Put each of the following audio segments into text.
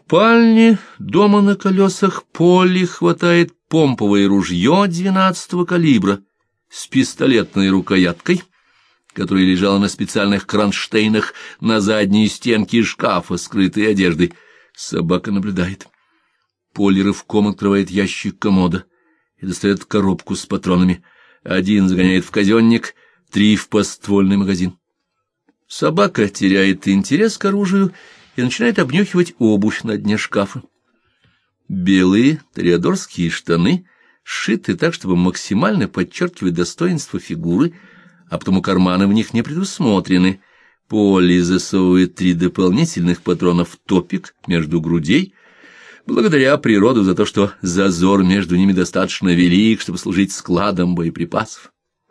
спальне дома на колесах Полли хватает помповое ружье 12-го калибра с пистолетной рукояткой, которая лежала на специальных кронштейнах на задней стенке шкафа, скрытой одеждой. Собака наблюдает. Полли рывком открывает ящик комода и достает коробку с патронами. 1 загоняет в казенник, 3 в подствольный магазин. Собака теряет интерес к оружию и начинает обнюхивать обувь на дне шкафа. Белые тореадорские штаны сшиты так, чтобы максимально подчеркивать достоинство фигуры, а потому карманы в них не предусмотрены. Полли засовывает 3 дополнительных патрона в топик между грудей, благодаря природу за то, что зазор между ними достаточно велик, чтобы служить складом боеприпасов.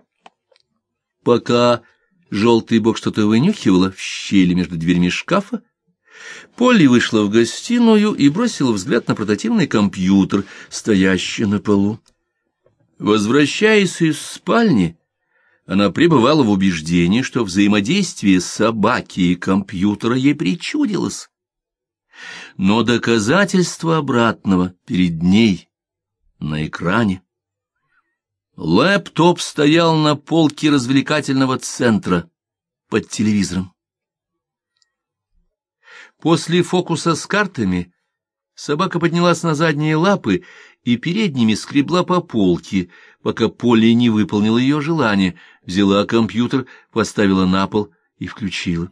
Пока желтый бок что-то вынюхивала в щели между дверьми шкафа, Полли вышла в гостиную и бросила взгляд на портативный компьютер, стоящий на полу. Возвращаясь из спальни, она пребывала в убеждении, что взаимодействие собаки и компьютера ей причудилось. Но доказательство обратного перед ней на экране. Лэптоп стоял на полке развлекательного центра под телевизором. После фокуса с картами собака поднялась на задние лапы и передними скребла по полке, пока Полли не выполнила ее желание, взяла компьютер, поставила на пол и включила.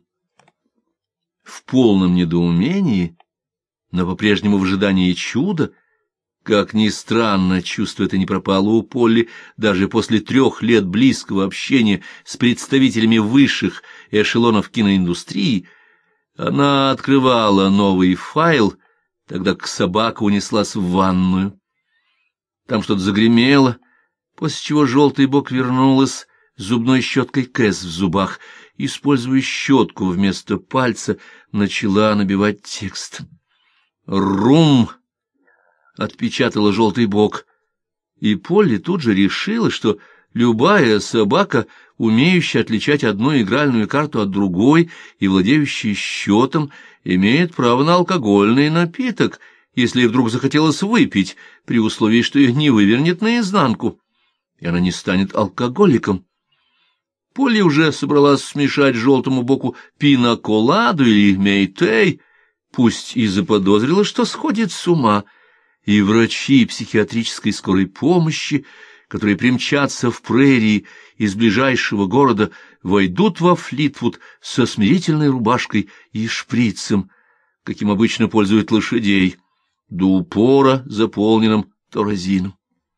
В полном недоумении, но по-прежнему в ожидании чуда, как ни странно, чувство это не пропало у Полли даже после 3 лет близкого общения с представителями высших эшелонов киноиндустрии, она открывала новый файл, тогда как собака унеслась в ванную. Там что-то загремело, после чего желтый бок вернулась с зубной щеткой Кэс в зубах, используя щетку вместо пальца, начала набивать текст. «Рум!» — отпечатала желтый бок, и Полли тут же решила, что любая собака, умеющая отличать одну игральную карту от другой и владеющая счетом, имеет право на алкогольный напиток, если вдруг захотелось выпить, при условии, что ее не вывернет наизнанку, и она не станет алкоголиком. Полли уже собралась смешать желтому боку пина-коладу или мейтей, пусть и заподозрила, что сходит с ума, и врачи психиатрической скорой помощи, которые примчатся в прерии из ближайшего города, войдут во Флитвуд со смирительной рубашкой и шприцем, каким обычно пользуют лошадей, до упора заполненным торазином.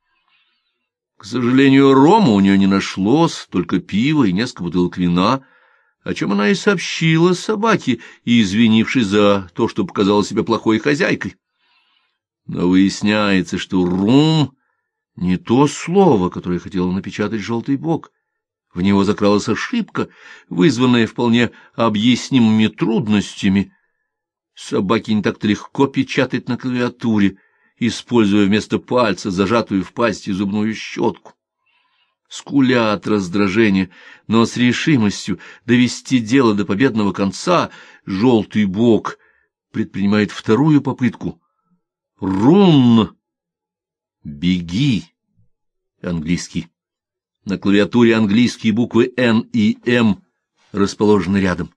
К сожалению, рома у нее не нашлось, только пиво и несколько бутылок вина, о чем она и сообщила собаке, извинившись за то, что показала себя плохой хозяйкой. Но выясняется, что «рум» — не то слово, которое хотела напечатать желтый бок. В него закралась ошибка, вызванная вполне объяснимыми трудностями. Собаке не так-то легко печатать на клавиатуре, используя вместо пальца зажатую в пасти зубную щетку. Скуля от раздражения, но с решимостью довести дело до победного конца, желтый бок предпринимает вторую попытку. «Рун!» «Беги!» английский. На клавиатуре английские буквы «Н» и «М» расположены рядом.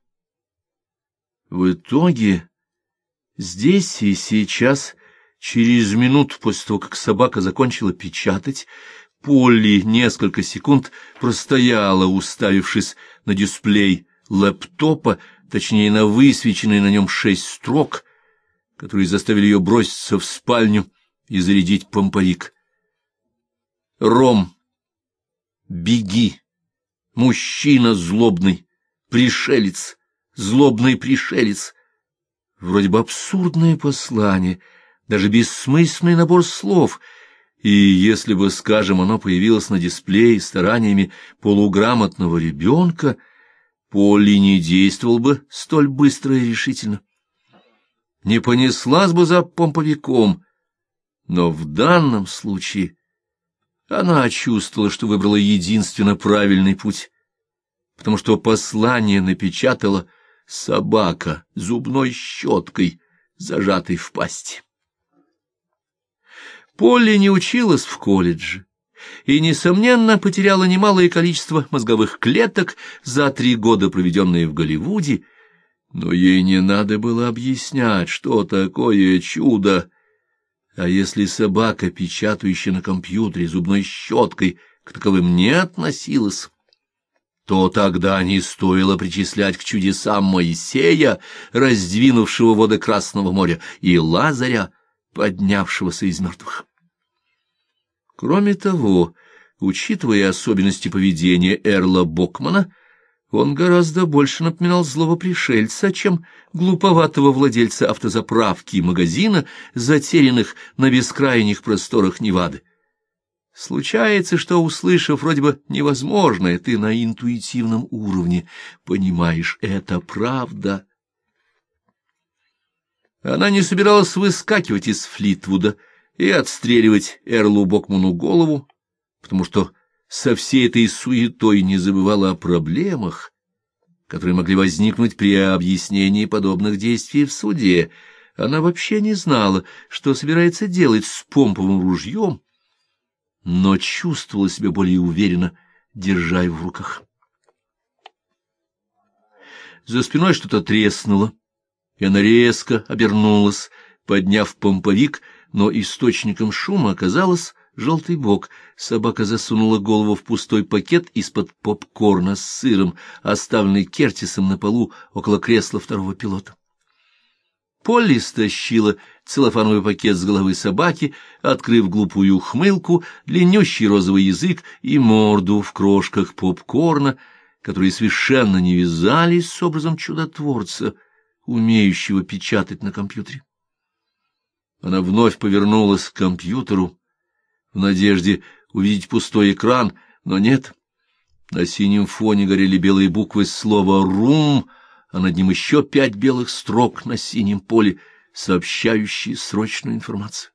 В итоге здесь и сейчас, через минуту после того, как собака закончила печатать, Полли несколько секунд простояла, уставившись на дисплей лэптопа, точнее на высвеченные на нем 6 строк, которые заставили ее броситься в спальню и зарядить помповик. «Ром, беги! Мужчина злобный, пришелец, злобный пришелец!» Вроде бы абсурдное послание, даже бессмысленный набор слов, и если бы, скажем, оно появилось на дисплее стараниями полуграмотного ребенка, Полли не действовал бы столь быстро и решительно. Не понеслась бы за помповиком, но в данном случае она чувствовала, что выбрала единственно правильный путь, потому что послание напечатала собака зубной щеткой, зажатой в пасти. Полли не училась в колледже и, несомненно, потеряла немалое количество мозговых клеток за 3 года, проведенные в Голливуде, но ей не надо было объяснять, что такое чудо. А если собака, печатающая на компьютере зубной щеткой, к таковым не относилась, то тогда не стоило причислять к чудесам Моисея, раздвинувшего воды Красного моря, и Лазаря, поднявшегося из мертвых. Кроме того, учитывая особенности поведения Эрла Бокмана, он гораздо больше напоминал злого пришельца, чем глуповатого владельца автозаправки и магазина, затерянных на бескрайних просторах Невады. Случается, что, услышав вроде бы невозможное, ты на интуитивном уровне понимаешь, это правда. Она не собиралась выскакивать из Флитвуда и отстреливать Эрлу Бокману голову, потому что со всей этой суетой не забывала о проблемах, которые могли возникнуть при объяснении подобных действий в суде. Она вообще не знала, что собирается делать с помповым ружьем, но чувствовала себя более уверенно, держа его в руках. За спиной что-то треснуло, и она резко обернулась, подняв помповик, но источником шума оказалось желтый бок. Собака засунула голову в пустой пакет из-под попкорна с сыром, оставленный Кертисом на полу около кресла второго пилота. Полли стащила целлофановый пакет с головы собаки, открыв глупую ухмылку, длиннющий розовый язык и морду в крошках попкорна, которые совершенно не вязались с образом чудотворца, умеющего печатать на компьютере. Она вновь повернулась к компьютеру, в надежде увидеть пустой экран, но нет. На синем фоне горели белые буквы слова «рум», а над ним еще 5 белых строк на синем поле, сообщающие срочную информацию.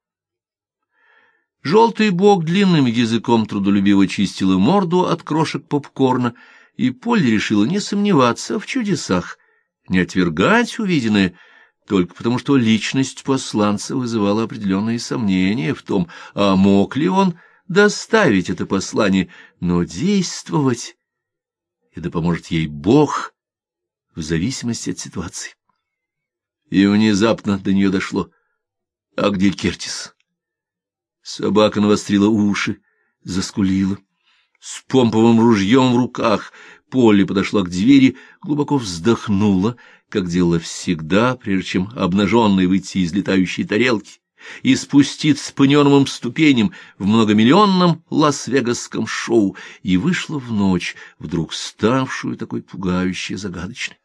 Желтый бок длинным языком трудолюбиво чистила морду от крошек попкорна, и Полли решила не сомневаться в чудесах, не отвергать увиденное, только потому что личность посланца вызывала определенные сомнения в том, а мог ли он доставить это послание, но действовать, и да поможет ей Бог, в зависимости от ситуации. И внезапно до нее дошло: а где Кертис? Собака навострила уши, заскулила. С помповым ружьем в руках Полли подошла к двери, глубоко вздохнула, как делала всегда, прежде чем обнаженной выйти из летающей тарелки и спуститься по неоновым ступеням в многомиллионном лас-вегасском шоу, и вышла в ночь, вдруг ставшую такой пугающей и загадочной.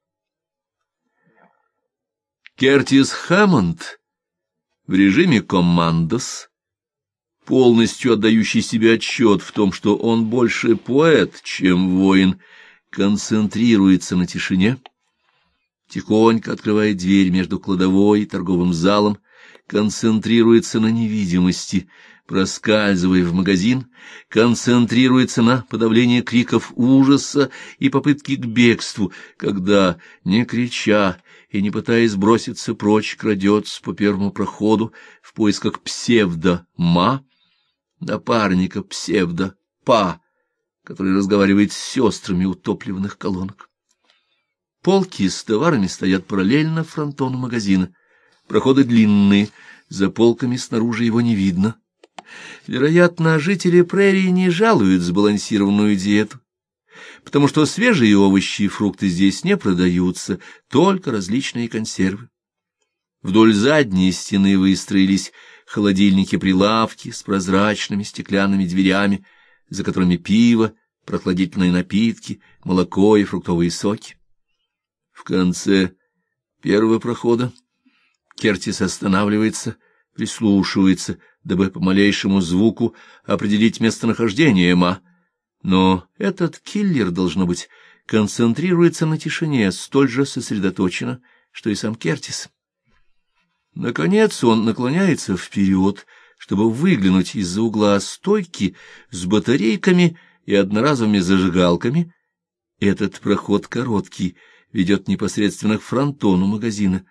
Кертис Хэммонд в режиме «Коммандос», полностью отдающий себе отчет в том, что он больше поэт, чем воин, концентрируется на тишине, тихонько открывает дверь между кладовой и торговым залом, концентрируется на невидимости, проскальзывая в магазин, концентрируется на подавлении криков ужаса и попытки к бегству, когда, не крича и не пытаясь броситься прочь, крадется по первому проходу в поисках псевдо-ма, напарника псевдо-па, который разговаривает с сестрами утопливных колонок. Полки с товарами стоят параллельно фронтону магазина. Проходы длинные, за полками снаружи его не видно. Вероятно, жители прерии не жалуют сбалансированную диету, потому что свежие овощи и фрукты здесь не продаются, только различные консервы. Вдоль задней стены выстроились холодильники-прилавки с прозрачными стеклянными дверями, за которыми пиво, прохладительные напитки, молоко и фруктовые соки. В конце первого прохода Кертис останавливается, прислушивается, дабы по малейшему звуку определить местонахождение Ма. Но этот киллер, должно быть, концентрируется на тишине столь же сосредоточенно, что и сам Кертис. Наконец он наклоняется вперед, чтобы выглянуть из-за угла стойки с батарейками и одноразовыми зажигалками. Этот проход короткий, ведет непосредственно к фронтону магазина,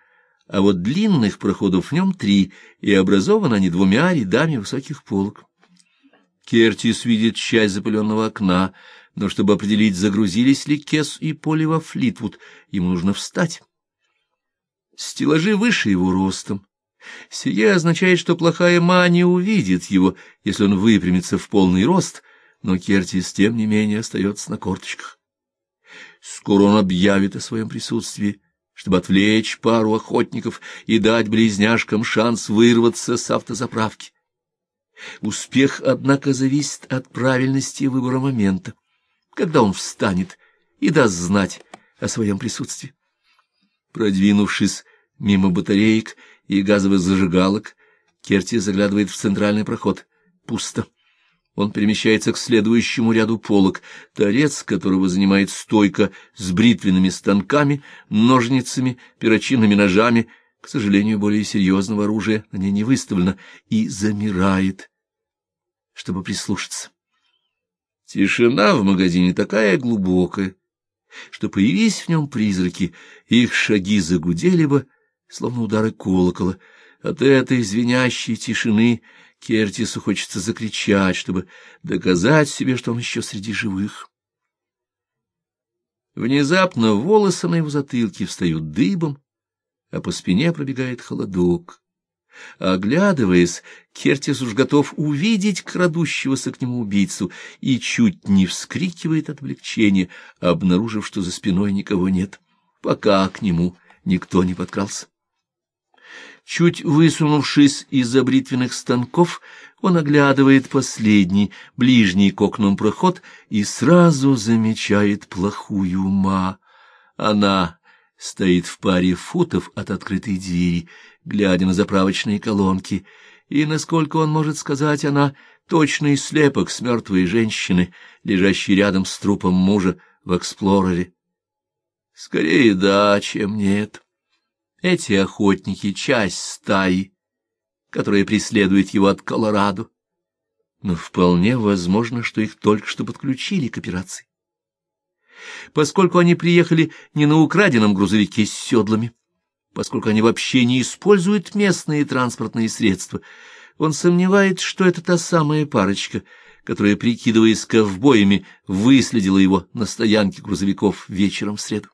а вот длинных проходов в нем 3, и образованы они 2 рядами высоких полок. Кертис видит часть запыленного окна, но чтобы определить, загрузились ли Кесс и Полли во Флитвуд, ему нужно встать. Стеллажи выше его ростом. Сие означает, что плохая ма не увидит его, если он выпрямится в полный рост, но Кертис, тем не менее, остается на корточках. Скоро он объявит о своем присутствии, чтобы отвлечь пару охотников и дать близняшкам шанс вырваться с автозаправки. Успех, однако, зависит от правильности выбора момента, когда он встанет и даст знать о своем присутствии. Продвинувшись мимо батареек и газовых зажигалок, Кертис заглядывает в центральный проход. Пусто. Он перемещается к следующему ряду полок, торец которого занимает стойка с бритвенными станками, ножницами, перочинными ножами. К сожалению, более серьезного оружия на ней не выставлено, и замирает, чтобы прислушаться. Тишина в магазине такая глубокая, что, появись в нем призраки, их шаги загудели бы, словно удары колокола. От этой звенящей тишины Кертису хочется закричать, чтобы доказать себе, что он еще среди живых. Внезапно волосы на его затылке встают дыбом, а по спине пробегает холодок. Оглядываясь, Кертис уж готов увидеть крадущегося к нему убийцу и чуть не вскрикивает от облегчения, обнаружив, что за спиной никого нет, пока к нему никто не подкрался. Чуть высунувшись из-за бритвенных станков, он оглядывает последний, ближний к окнам проход и сразу замечает плохую ма. Она стоит в паре футов от открытой двери, глядя на заправочные колонки, и, насколько он может сказать, она точный слепок с мертвой женщины, лежащей рядом с трупом мужа в Эксплорере. Скорее да, чем нет. Эти охотники — часть стаи, которая преследует его от Колорадо, но вполне возможно, что их только что подключили к операции. Поскольку они приехали не на украденном грузовике с седлами, поскольку они вообще не используют местные транспортные средства, он сомневается, что это та самая парочка, которая, прикидываясь ковбоями, выследила его на стоянке грузовиков вечером в среду.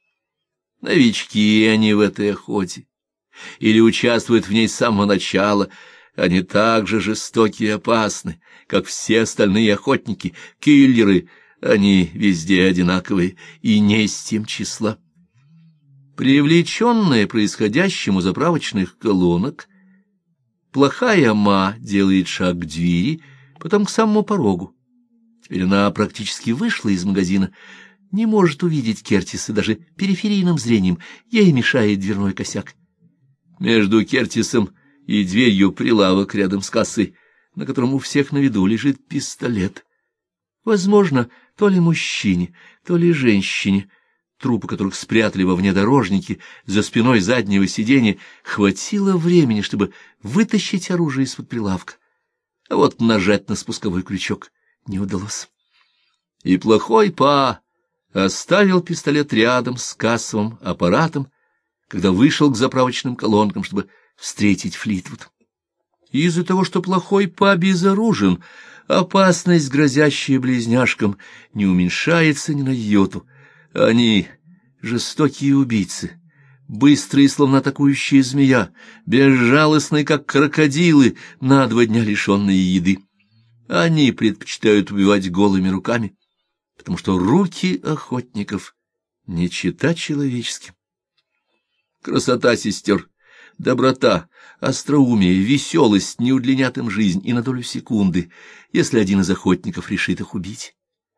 Новички они в этой охоте, или участвуют в ней с самого начала. Они так же жестоки и опасны, как все остальные охотники, киллеры. Они везде одинаковые и не из тем числа. Привлеченная происходящим у заправочных колонок, плохая ма делает шаг к двери, потом к самому порогу. Теперь она практически вышла из магазина, не может увидеть Кертиса даже периферийным зрением, ей мешает дверной косяк. Между Кертисом и дверью прилавок рядом с кассой, на котором у всех на виду лежит пистолет. Возможно, то ли мужчине, то ли женщине, трупы которых спрятали во внедорожнике за спиной заднего сиденья, хватило времени, чтобы вытащить оружие из-под прилавка. А вот нажать на спусковой крючок не удалось. И плохой па оставил пистолет рядом с кассовым аппаратом, когда вышел к заправочным колонкам, чтобы встретить Флитвуд. Из-за того, что плохой па безоружен, опасность, грозящая близняшкам, не уменьшается ни на йоту. Они жестокие убийцы, быстрые, словно атакующая змея, безжалостные, как крокодилы, на 2 дня лишенные еды. Они предпочитают убивать голыми руками, потому что руки охотников не чета человеческим. Красота сестер, доброта, остроумие, веселость не удлинят им жизнь и на долю секунды, если один из охотников решит их убить.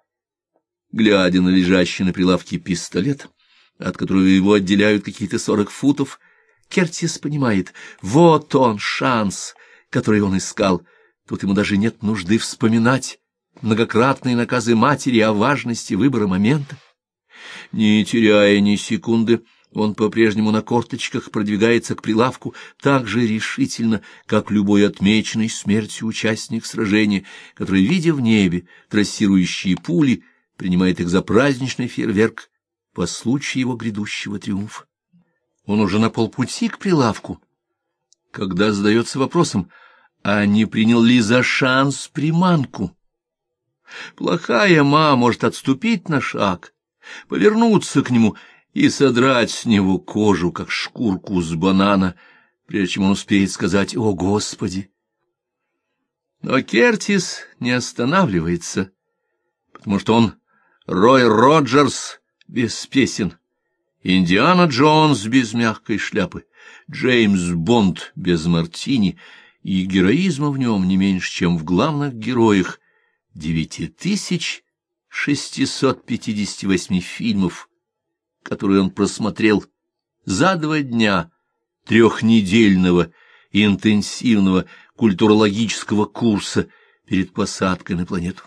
Глядя на лежащий на прилавке пистолет, от которого его отделяют какие-то 40 футов, Кертис понимает, вот он шанс, который он искал. Тут ему даже нет нужды вспоминать многократные наказы матери о важности выбора момента. Не теряя ни секунды, он по-прежнему на корточках продвигается к прилавку так же решительно, как любой отмеченный смертью участник сражения, который, видя в небе трассирующие пули, принимает их за праздничный фейерверк по случаю его грядущего триумфа. Он уже на полпути к прилавку, когда задается вопросом, а не принял ли за шанс приманку. Плохая ма может отступить на шаг, повернуться к нему и содрать с него кожу, как шкурку с банана, прежде чем он успеет сказать «О, Господи!». Но Кертис не останавливается, потому что он Рой Роджерс без песен, Индиана Джонс без мягкой шляпы, Джеймс Бонд без мартини, и героизма в нем не меньше, чем в главных героях 9658 фильмов, которые он просмотрел за 2 дня трехнедельного интенсивного культурологического курса перед посадкой на планету.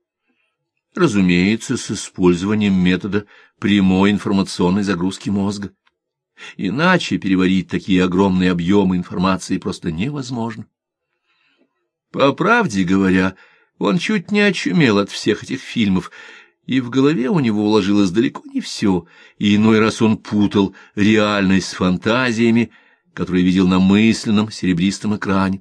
Разумеется, с использованием метода прямой информационной загрузки мозга. Иначе переварить такие огромные объемы информации просто невозможно. По правде говоря, он чуть не очумел от всех этих фильмов, и в голове у него уложилось далеко не все, и иной раз он путал реальность с фантазиями, которые видел на мысленном серебристом экране.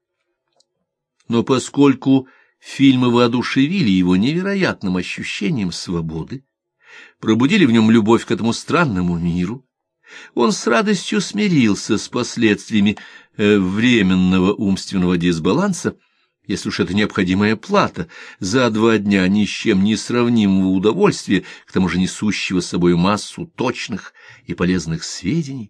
Но поскольку фильмы воодушевили его невероятным ощущением свободы, пробудили в нем любовь к этому странному миру, он с радостью смирился с последствиями временного умственного дисбаланса, если уж это необходимая плата за 2 дня ни с чем не сравнимого удовольствия, к тому же несущего с собой массу точных и полезных сведений.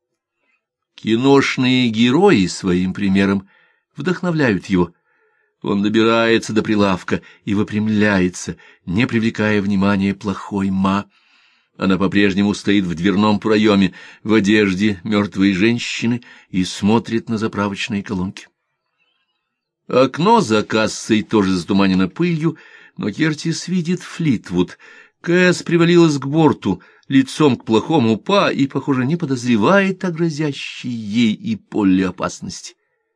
Киношные герои своим примером вдохновляют его. Он добирается до прилавка и выпрямляется, не привлекая внимания плохой ма. Она по-прежнему стоит в дверном проеме в одежде мертвой женщины и смотрит на заправочные колонки. Окно за кассой тоже затуманено пылью, но Кертис видит Флитвуд. Кэс привалилась к борту, лицом к плохому па, и, похоже, не подозревает о грозящей ей и Полли опасности.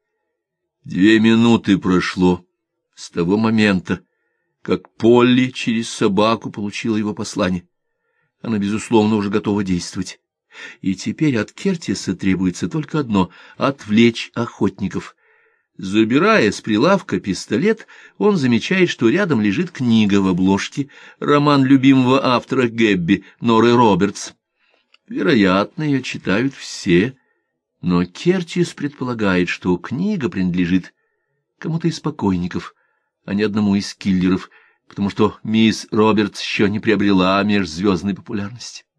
2 минуты прошло с того момента, как Полли через собаку получила его послание. Она, безусловно, уже готова действовать. И теперь от Кертиса требуется только одно — отвлечь охотников. Забирая с прилавка пистолет, он замечает, что рядом лежит книга в обложке, роман любимого автора Гэбби, Норы Робертс. Вероятно, ее читают все, но Кертис предполагает, что книга принадлежит кому-то из покойников, а не одному из киллеров, потому что мисс Робертс еще не приобрела межзвездной популярности.